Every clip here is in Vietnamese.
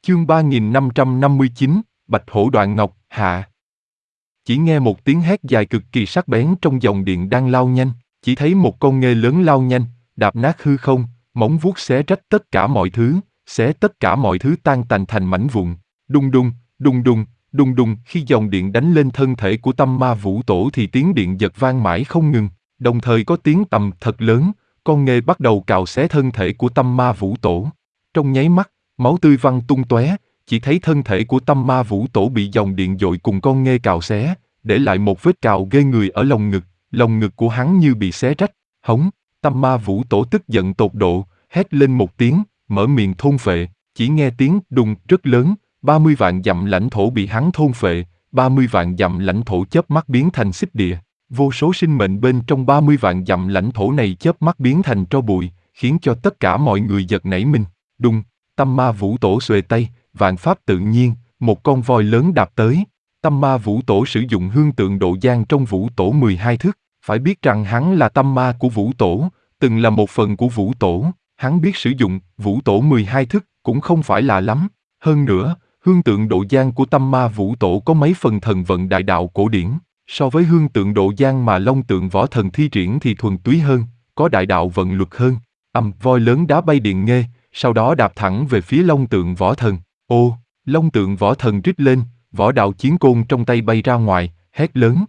Chương 3559, Bạch Hổ Đoạn Ngọc, hạ. Chỉ nghe một tiếng hét dài cực kỳ sắc bén trong dòng điện đang lao nhanh, chỉ thấy một con nghê lớn lao nhanh, đạp nát hư không, móng vuốt xé rách tất cả mọi thứ, xé tất cả mọi thứ tan tành thành mảnh vụn. Đùng đùng, đùng đùng, đùng đùng, khi dòng điện đánh lên thân thể của Tâm Ma Vũ Tổ thì tiếng điện giật vang mãi không ngừng, đồng thời có tiếng tầm thật lớn, con nghê bắt đầu cào xé thân thể của Tâm Ma Vũ Tổ. Trong nháy mắt, máu tươi văng tung tóe, chỉ thấy thân thể của Tâm Ma Vũ Tổ bị dòng điện dội cùng con nghê cào xé, để lại một vết cào ghê người ở lồng ngực của hắn như bị xé rách. Hống, Tâm Ma Vũ Tổ tức giận tột độ, hét lên một tiếng, mở miệng thôn phệ, chỉ nghe tiếng đùng rất lớn, 30 vạn dặm lãnh thổ bị hắn thôn phệ, 30 vạn dặm lãnh thổ chớp mắt biến thành xích địa, vô số sinh mệnh bên trong 30 vạn dặm lãnh thổ này chớp mắt biến thành tro bụi, khiến cho tất cả mọi người giật nảy mình. Đùng, Tâm Ma Vũ Tổ xuề tay, vạn pháp tự nhiên, một con voi lớn đạp tới. Tâm Ma Vũ Tổ sử dụng hương tượng độ giang trong Vũ Tổ 12 thức, phải biết rằng hắn là Tâm Ma của Vũ Tổ, từng là một phần của Vũ Tổ, hắn biết sử dụng Vũ Tổ 12 thức cũng không phải là lắm. Hơn nữa, hương tượng độ giang của Tâm Ma Vũ Tổ có mấy phần thần vận đại đạo cổ điển, so với hương tượng độ giang mà Long Tượng Võ Thần thi triển thì thuần túy hơn, có đại đạo vận luật hơn. Voi lớn đá bay điện nghê, sau đó đạp thẳng về phía Long Tượng Võ Thần. Ô, Long Tượng Võ Thần rít lên, võ đạo chiến côn trong tay bay ra ngoài, hét lớn.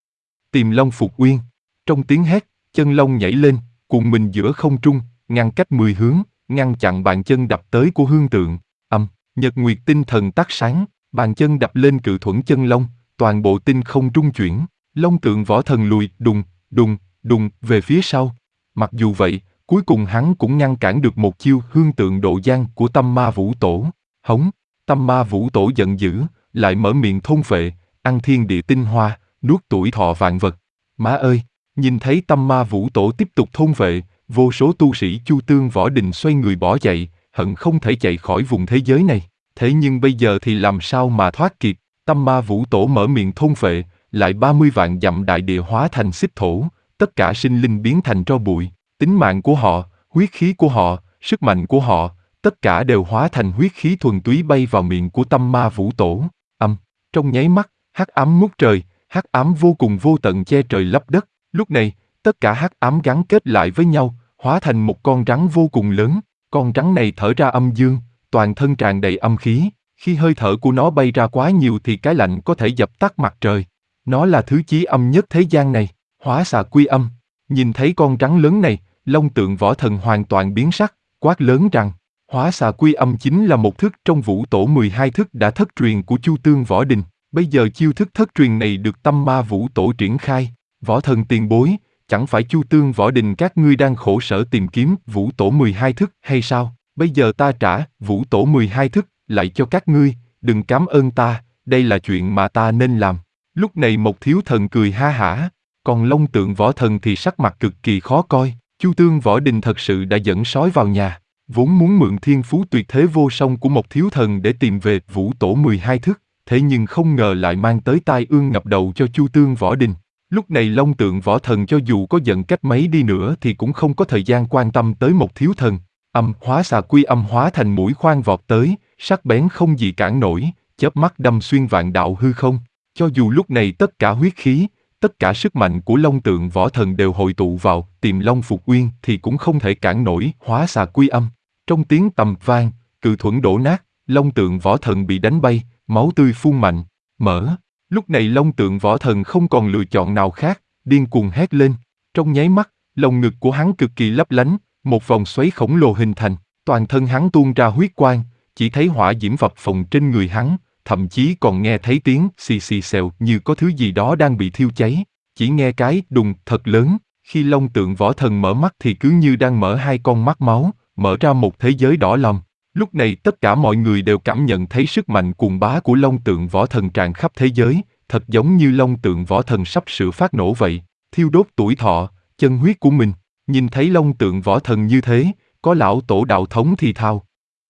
Tìm Long Phục Uyên. Trong tiếng hét, chân long nhảy lên, cuộn mình giữa không trung, ngăn cách 10 hướng, ngăn chặn bàn chân đập tới của hương tượng. Nhật Nguyệt tinh thần tắt sáng, bàn chân đập lên cự thuẫn chân long, toàn bộ tinh không rung chuyển, Long Tượng Võ Thần lùi, đùng, đùng, đùng, về phía sau. Mặc dù vậy, cuối cùng hắn cũng ngăn cản được một chiêu hương tượng độ giang của Tâm Ma Vũ Tổ. Hống, Tâm Ma Vũ Tổ giận dữ, lại mở miệng thôn phệ, ăn thiên địa tinh hoa, nuốt tuổi thọ vạn vật. Má ơi, nhìn thấy Tâm Ma Vũ Tổ tiếp tục thôn phệ, vô số tu sĩ Chu Tương Võ Đình xoay người bỏ chạy, hận không thể chạy khỏi vùng thế giới này. Thế nhưng bây giờ thì làm sao mà thoát kịp? Tâm Ma Vũ Tổ mở miệng thôn phệ, lại 30 vạn dặm đại địa hóa thành xích thổ, tất cả sinh linh biến thành tro bụi, tính mạng của họ, huyết khí của họ, sức mạnh của họ, tất cả đều hóa thành huyết khí thuần túy bay vào miệng của Tâm Ma Vũ Tổ. Trong nháy mắt, hắc ám ngút trời, hắc ám vô cùng vô tận che trời lấp đất. Lúc này, tất cả hắc ám gắn kết lại với nhau, hóa thành một con rắn vô cùng lớn. Con rắn này thở ra âm dương, toàn thân tràn đầy âm khí. Khi hơi thở của nó bay ra quá nhiều thì cái lạnh có thể dập tắt mặt trời. Nó là thứ chí âm nhất thế gian này, hóa xà quy âm. Nhìn thấy con rắn lớn này, Long Tượng Võ Thần hoàn toàn biến sắc, quát lớn rằng, hóa xà quy âm chính là một thức trong Vũ Tổ 12 thức đã thất truyền của Chu Tương Võ Đình. Bây giờ chiêu thức thất truyền này được Tâm Ma Vũ Tổ triển khai. Võ Thần tiền bối, chẳng phải Chu Tương Võ Đình các ngươi đang khổ sở tìm kiếm Vũ Tổ 12 thức hay sao? Bây giờ ta trả Vũ Tổ 12 thức lại cho các ngươi, đừng cảm ơn ta, đây là chuyện mà ta nên làm. Lúc này một thiếu thần cười ha hả, còn Long Tượng Võ Thần thì sắc mặt cực kỳ khó coi. Chu Tương Võ Đình thật sự đã dẫn sói vào nhà, vốn muốn mượn thiên phú tuyệt thế vô song của một thiếu thần để tìm về Vũ Tổ 12 thức, thế nhưng không ngờ lại mang tới tai ương ngập đầu cho Chu Tương Võ Đình. Lúc này Long Tượng Võ Thần cho dù có giận cách mấy đi nữa thì cũng không có thời gian quan tâm tới một thiếu thần. Hóa xà quy âm hóa thành mũi khoan vọt tới, sắc bén không gì cản nổi, chớp mắt đâm xuyên vạn đạo hư không. Cho dù lúc này tất cả huyết khí, tất cả sức mạnh của Long Tượng Võ Thần đều hội tụ vào tìm Long Phục Uyên thì cũng không thể cản nổi hóa xà quy âm. Trong tiếng tầm vang, cự thuẫn đổ nát, Long Tượng Võ Thần bị đánh bay, máu tươi phun mạnh, mở. Lúc này Long Tượng Võ Thần không còn lựa chọn nào khác, điên cuồng hét lên. Trong nháy mắt, lồng ngực của hắn cực kỳ lấp lánh, một vòng xoáy khổng lồ hình thành, toàn thân hắn tuôn ra huyết quang, chỉ thấy hỏa diễm phập phồng trên người hắn, thậm chí còn nghe thấy tiếng xì xì xèo như có thứ gì đó đang bị thiêu cháy. Chỉ nghe cái đùng thật lớn, khi Long Tượng Võ Thần mở mắt thì cứ như đang mở hai con mắt máu, mở ra một thế giới đỏ lòm. Lúc này tất cả mọi người đều cảm nhận thấy sức mạnh cuồng bá của Long Tượng Võ Thần tràn khắp thế giới, thật giống như Long Tượng Võ Thần sắp sửa phát nổ vậy, thiêu đốt tuổi thọ, chân huyết của mình. Nhìn thấy Long Tượng Võ Thần như thế, có lão tổ đạo thống thì thào.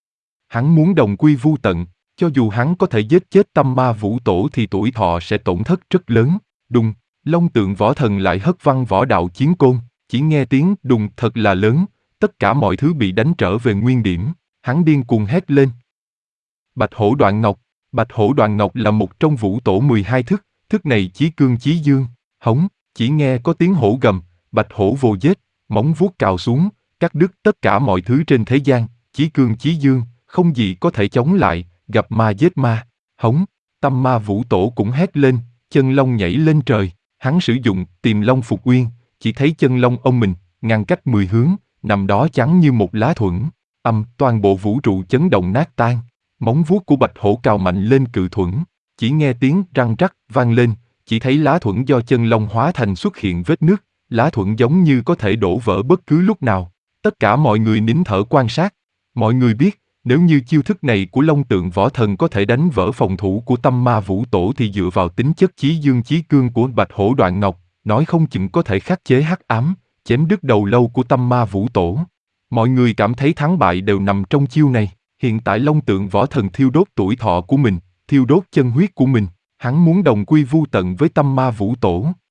Hắn muốn đồng quy vu tận, cho dù hắn có thể giết chết Tâm Ma Vũ Tổ thì tuổi thọ sẽ tổn thất rất lớn. Đùng, Long Tượng Võ Thần lại hất văng võ đạo chiến côn, chỉ nghe tiếng đùng thật là lớn, tất cả mọi thứ bị đánh trở về nguyên điểm, hắn điên cuồng hét lên. Bạch hổ đoạn ngọc. Bạch hổ đoạn ngọc là một trong vũ tổ 12 thức, thức này chí cương chí dương. Hống, chỉ nghe có tiếng hổ gầm, bạch hổ vồ giết, móng vuốt cào xuống, cắt đứt tất cả mọi thứ trên thế gian, chí cương chí dương, không gì có thể chống lại, gặp ma giết ma. Hống, tâm ma vũ tổ cũng hét lên, chân long nhảy lên trời, hắn sử dụng tìm long phục uyên, chỉ thấy chân long ông mình, ngăn cách 10 hướng, nằm đó trắng như một lá thuẫn. Toàn bộ vũ trụ chấn động nát tan. Móng vuốt của bạch hổ cào mạnh lên cự thuẫn, chỉ nghe tiếng răng rắc vang lên, chỉ thấy lá thuẫn do chân long hóa thành xuất hiện vết nứt, lá thuẫn giống như có thể đổ vỡ bất cứ lúc nào. Tất cả mọi người nín thở quan sát. Mọi người biết, nếu như chiêu thức này của Long Tượng Võ Thần có thể đánh vỡ phòng thủ của Tâm Ma Vũ Tổ thì dựa vào tính chất chí dương chí cương của Bạch Hổ Đoạn Ngọc, nói không chừng có thể khắc chế hắc ám, chém đứt đầu lâu của Tâm Ma Vũ Tổ. Mọi người cảm thấy thắng bại đều nằm trong chiêu này. Hiện tại Long Tượng Võ Thần thiêu đốt tuổi thọ của mình, thiêu đốt chân huyết của mình, hắn muốn đồng quy vu tận với Tâm Ma Vũ Tổ.